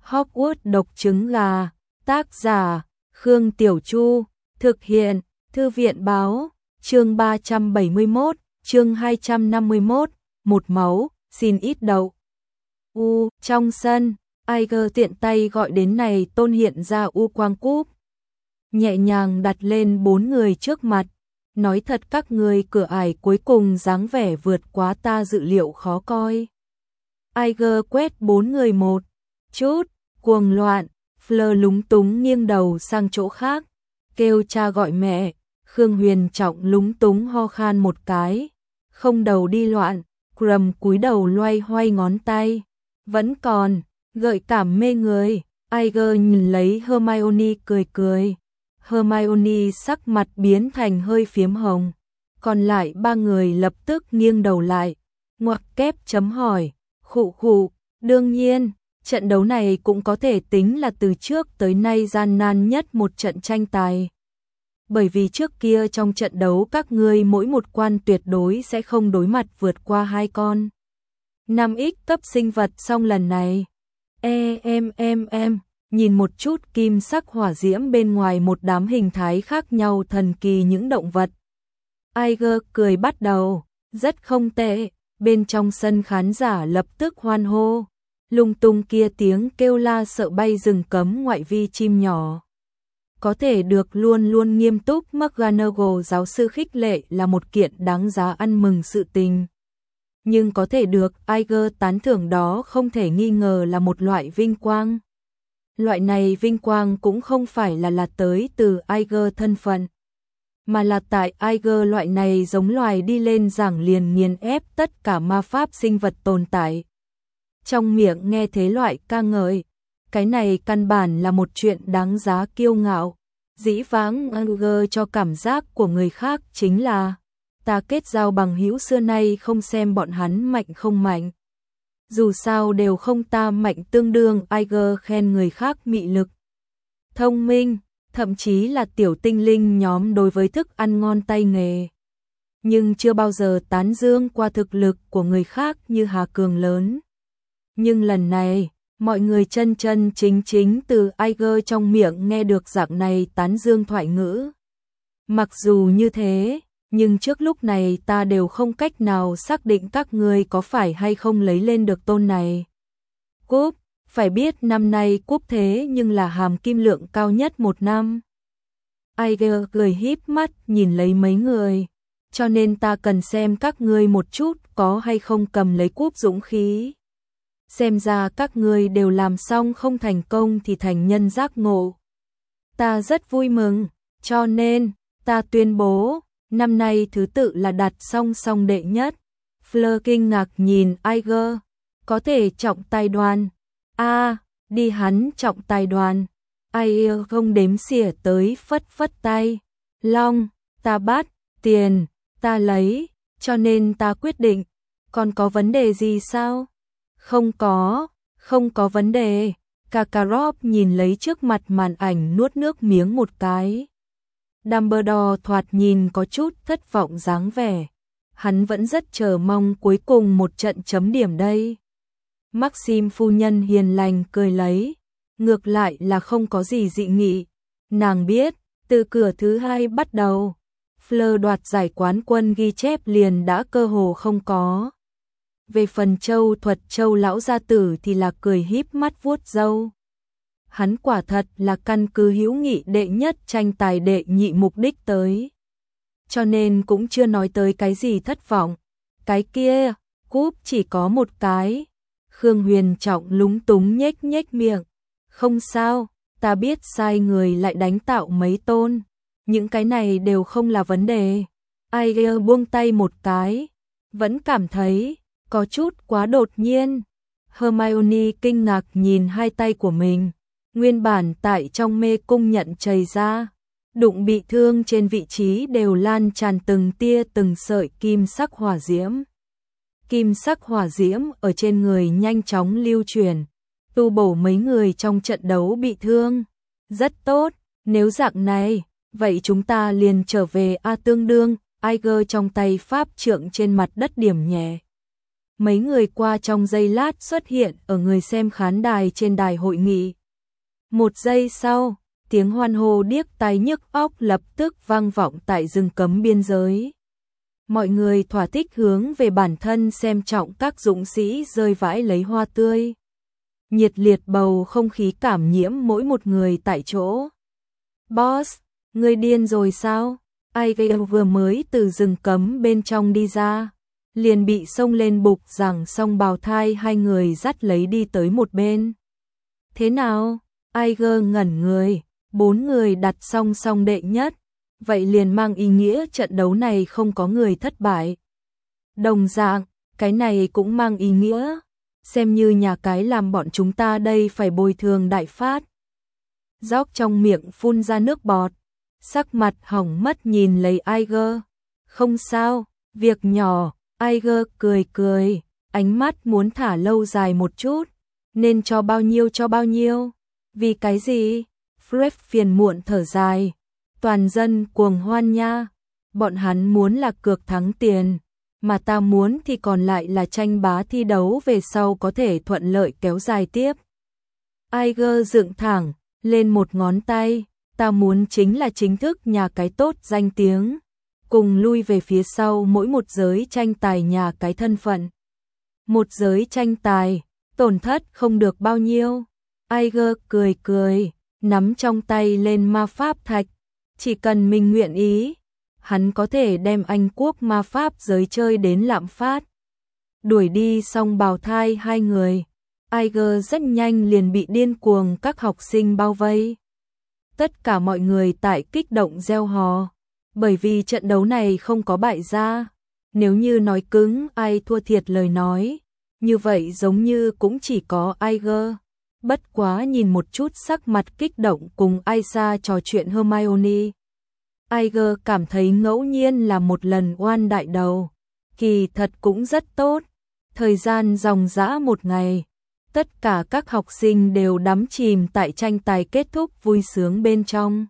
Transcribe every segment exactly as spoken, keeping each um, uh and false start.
Hogwarts độc trứng gà, tác giả, Khương Tiểu Chu, thực hiện, Thư viện báo, chương ba trăm bảy mươi mốt, chương hai trăm năm mươi mốt, một máu, xin ít đậu. U, trong sân, Iger tiện tay gọi đến này tôn hiện ra U quang cúp. Nhẹ nhàng đặt lên bốn người trước mặt, nói thật các người cửa ải cuối cùng dáng vẻ vượt quá ta dự liệu khó coi. Iger quét bốn người một chút, cuồng loạn, Fleur lúng túng nghiêng đầu sang chỗ khác, kêu cha gọi mẹ, Khương Huyền Trọng lúng túng ho khan một cái, không đầu đi loạn, Krum cúi đầu loay hoay ngón tay, vẫn còn, gợi cảm mê người, Iger nhìn lấy Hermione cười cười, Hermione sắc mặt biến thành hơi phiếm hồng, còn lại ba người lập tức nghiêng đầu lại, ngoặc kép chấm hỏi, khụ khụ, đương nhiên, trận đấu này cũng có thể tính là từ trước tới nay gian nan nhất một trận tranh tài. Bởi vì trước kia trong trận đấu các ngươi mỗi một quan tuyệt đối sẽ không đối mặt vượt qua hai con năm x cấp sinh vật, song lần này e em em em nhìn một chút kim sắc hỏa diễm bên ngoài một đám hình thái khác nhau thần kỳ những động vật. Iger cười bắt đầu, rất không tệ, bên trong sân khán giả lập tức hoan hô, lung tung kia tiếng kêu la sợ bay rừng cấm ngoại vi chim nhỏ. Có thể được luôn luôn nghiêm túc McGonagall giáo sư khích lệ là một kiện đáng giá ăn mừng sự tình. Nhưng có thể được Iger tán thưởng đó không thể nghi ngờ là một loại vinh quang. Loại này vinh quang cũng không phải là là tới từ Iger thân phận, mà là tại Iger loại này giống loài đi lên giảng liền nghiền ép tất cả ma pháp sinh vật tồn tại. Trong miệng nghe thế loại ca ngợi, cái này căn bản là một chuyện đáng giá kiêu ngạo. Dĩ vãng Iger cho cảm giác của người khác chính là ta kết giao bằng hữu xưa nay không xem bọn hắn mạnh không mạnh. Dù sao đều không ta mạnh tương đương. Iger khen người khác mị lực, thông minh, thậm chí là tiểu tinh linh nhóm đối với thức ăn ngon tay nghề. Nhưng chưa bao giờ tán dương qua thực lực của người khác như Hà Cường lớn. Nhưng lần này, mọi người chân chân chính chính từ Iger trong miệng nghe được dạng này tán dương thoại ngữ. Mặc dù như thế, nhưng trước lúc này ta đều không cách nào xác định các ngươi có phải hay không lấy lên được tôn này cúp. Phải biết năm nay cúp thế nhưng là hàm kim lượng cao nhất một năm. Iger cười híp mắt nhìn lấy mấy người, cho nên ta cần xem các ngươi một chút có hay không cầm lấy cúp dũng khí. Xem ra các ngươi đều làm xong không thành công thì thành nhân giác ngộ. Ta rất vui mừng, cho nên ta tuyên bố năm nay thứ tự là đặt song song đệ nhất. Fleur kinh ngạc nhìn Iger, có thể trọng tài đoàn. A, à, đi hắn trọng tài đoàn. Iger không đếm xỉa tới phất phất tay. Long, ta bắt, tiền, ta lấy, cho nên ta quyết định. Còn có vấn đề gì sao? Không có, không có vấn đề. Karkaroff nhìn lấy trước mặt màn ảnh nuốt nước miếng một cái. Dumbledore thoạt nhìn có chút thất vọng dáng vẻ. Hắn vẫn rất chờ mong cuối cùng một trận chấm điểm đây. Maxim phu nhân hiền lành cười lấy. Ngược lại là không có gì dị nghị. Nàng biết, từ cửa thứ hai bắt đầu, Fleur đoạt giải quán quân ghi chép liền đã cơ hồ không có. Về phần Châu Thuật Châu lão gia tử thì là cười híp mắt vuốt râu. Hắn quả thật là căn cứ hữu nghị đệ nhất tranh tài đệ nhị mục đích tới. Cho nên cũng chưa nói tới cái gì thất vọng. Cái kia, cúp chỉ có một cái. Khương Huyền Trọng lúng túng nhếch nhếch miệng. Không sao, ta biết sai người lại đánh tạo mấy tôn. Những cái này đều không là vấn đề. Iger buông tay một cái. Vẫn cảm thấy có chút quá đột nhiên. Hermione kinh ngạc nhìn hai tay của mình. Nguyên bản tại trong mê cung nhận chảy ra, đụng bị thương trên vị trí đều lan tràn từng tia từng sợi kim sắc hỏa diễm. Kim sắc hỏa diễm ở trên người nhanh chóng lưu truyền, tu bổ mấy người trong trận đấu bị thương. Rất tốt, nếu dạng này, vậy chúng ta liền trở về A tương đương. Iger trong tay pháp trượng trên mặt đất điểm nhẹ. mấy người qua trong giây lát xuất hiện ở người xem khán đài trên đài hội nghị. Một giây sau, tiếng hoan hô điếc tai nhức óc lập tức vang vọng tại rừng cấm biên giới. Mọi người thỏa thích hướng về bản thân xem trọng các dũng sĩ rơi vãi lấy hoa tươi. Nhiệt liệt bầu không khí cảm nhiễm mỗi một người tại chỗ. Boss, ngươi điên rồi sao? Ai vừa mới từ rừng cấm bên trong đi ra, liền bị xông lên bục rằng song bào thai hai người dắt lấy đi tới một bên. Thế nào? Aiger ngẩn người, bốn người đặt song song đệ nhất, vậy liền mang ý nghĩa trận đấu này không có người thất bại. Đồng dạng, cái này cũng mang ý nghĩa, xem như nhà cái làm bọn chúng ta đây phải bồi thường đại phát. Gióc trong miệng phun ra nước bọt, sắc mặt hỏng mất nhìn lấy Aiger. Không sao, việc nhỏ, Aiger cười cười, ánh mắt muốn thả lâu dài một chút, nên cho bao nhiêu cho bao nhiêu. Vì cái gì? Fred phiền muộn thở dài. Toàn dân cuồng hoan nha. Bọn hắn muốn là cược thắng tiền, mà ta muốn thì còn lại là tranh bá thi đấu về sau có thể thuận lợi kéo dài tiếp. Aiger dựng thẳng lên một ngón tay. Ta muốn chính là chính thức nhà cái tốt danh tiếng, cùng lui về phía sau mỗi một giới tranh tài nhà cái thân phận. Một giới tranh tài, tổn thất không được bao nhiêu. Aiger cười cười, nắm trong tay lên ma pháp thạch. Chỉ cần mình nguyện ý, hắn có thể đem Anh quốc ma pháp giới chơi đến lạm phát. Đuổi đi xong bào thai hai người, Aiger rất nhanh liền bị điên cuồng các học sinh bao vây. Tất cả mọi người tại kích động reo hò, bởi vì trận đấu này không có bại gia. Nếu như nói cứng ai thua thiệt lời nói, như vậy giống như cũng chỉ có Aiger. Bất quá nhìn một chút sắc mặt kích động cùng Aisa trò chuyện Hermione. Aiger cảm thấy ngẫu nhiên là một lần oan đại đầu, kỳ thật cũng rất tốt. Thời gian dòng dã một ngày, tất cả các học sinh đều đắm chìm tại tranh tài kết thúc vui sướng bên trong.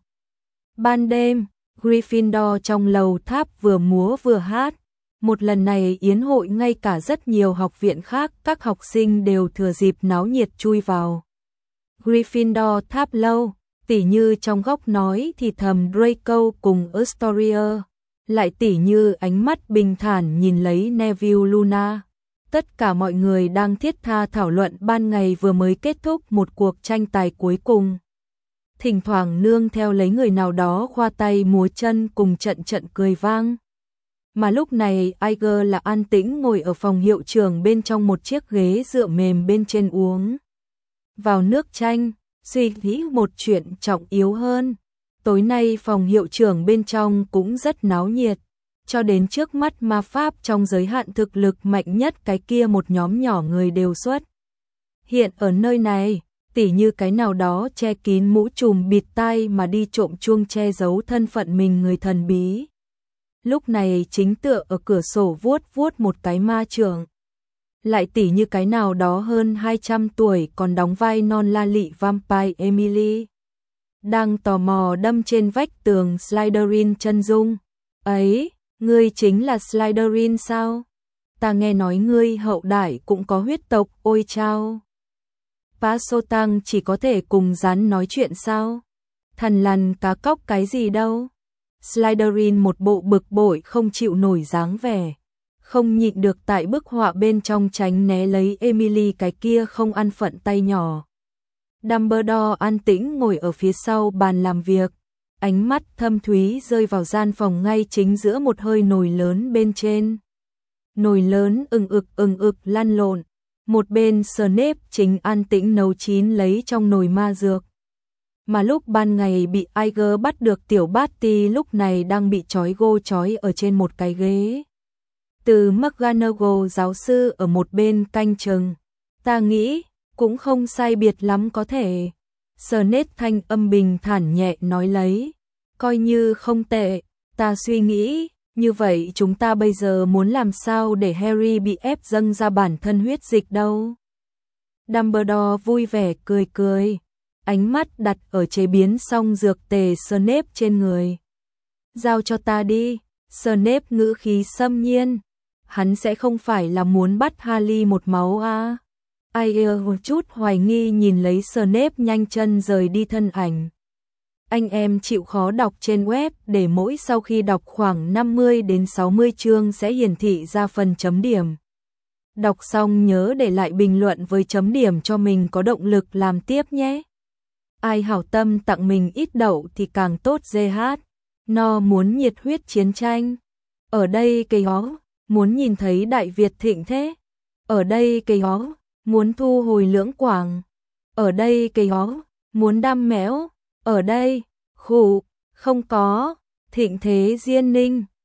Ban đêm, Gryffindor trong lầu tháp vừa múa vừa hát. Một lần này yến hội ngay cả rất nhiều học viện khác các học sinh đều thừa dịp náo nhiệt chui vào. Gryffindor tháp lâu, tỉ như trong góc nói thì thầm Draco cùng Astoria, lại tỉ như ánh mắt bình thản nhìn lấy Neville Luna. Tất cả mọi người đang thiết tha thảo luận ban ngày vừa mới kết thúc một cuộc tranh tài cuối cùng. Thỉnh thoảng nương theo lấy người nào đó khoa tay múa chân cùng trận trận cười vang. Mà lúc này Aiger là an tĩnh ngồi ở phòng hiệu trưởng bên trong một chiếc ghế dựa mềm bên trên uống vào nước chanh, suy nghĩ một chuyện trọng yếu hơn. Tối nay phòng hiệu trưởng bên trong cũng rất náo nhiệt, cho đến trước mắt ma pháp trong giới hạn thực lực mạnh nhất cái kia một nhóm nhỏ người đều xuất hiện ở nơi này, tỉ như cái nào đó che kín mũ trùm bịt tai mà đi trộm chuông che giấu thân phận mình người thần bí. Lúc này chính tựa ở cửa sổ vuốt vuốt một cái ma trưởng. Lại tỉ như cái nào đó hơn hai trăm tuổi còn đóng vai non la lị vampire Emily, đang tò mò đâm trên vách tường Slytherin chân dung. Ấy, ngươi chính là Slytherin sao? Ta nghe nói ngươi hậu đại cũng có huyết tộc, ôi chao. Pasotang chỉ có thể cùng rắn nói chuyện sao? Thần lằn cá cóc cái gì đâu? Slytherin một bộ bực bội không chịu nổi dáng vẻ, không nhịn được tại bức họa bên trong tránh né lấy Emily cái kia không ăn phận tay nhỏ. Dumbledore an tĩnh ngồi ở phía sau bàn làm việc, ánh mắt thâm thúy rơi vào gian phòng ngay chính giữa một hơi nồi lớn bên trên. Nồi lớn ừng ực ừng ực lăn lộn, một bên Snape chính an tĩnh nấu chín lấy trong nồi ma dược. Mà lúc ban ngày bị Aiger bắt được tiểu Barty lúc này đang bị trói gô trói ở trên một cái ghế. Từ McGonagall giáo sư ở một bên canh chừng. Ta nghĩ, cũng không sai biệt lắm có thể. Snape thanh âm bình thản nhẹ nói lấy. Coi như không tệ, ta suy nghĩ, như vậy chúng ta bây giờ muốn làm sao để Harry bị ép dâng ra bản thân huyết dịch đâu. Dumbledore vui vẻ cười cười, ánh mắt đặt ở chế biến xong dược tề Snape trên người. Giao cho ta đi, Snape ngữ khí xâm nhiên. hắn sẽ không phải là muốn bắt Harry một máu à. Ai một chút hoài nghi nhìn lấy Snape nhanh chân rời đi thân ảnh. Anh em chịu khó đọc trên web để mỗi sau khi đọc khoảng năm mươi đến sáu mươi chương sẽ hiển thị ra phần chấm điểm. Đọc xong nhớ để lại bình luận với chấm điểm cho mình có động lực làm tiếp nhé. Ai hảo tâm tặng mình ít đậu thì càng tốt giê hát. No muốn nhiệt huyết chiến tranh. Ở đây cây hó, muốn nhìn thấy Đại Việt thịnh thế. Ở đây cây hó, muốn thu hồi Lưỡng Quảng. Ở đây cây hó, muốn đam mẽo. Ở đây, khủ, không có, thịnh thế Diên Ninh.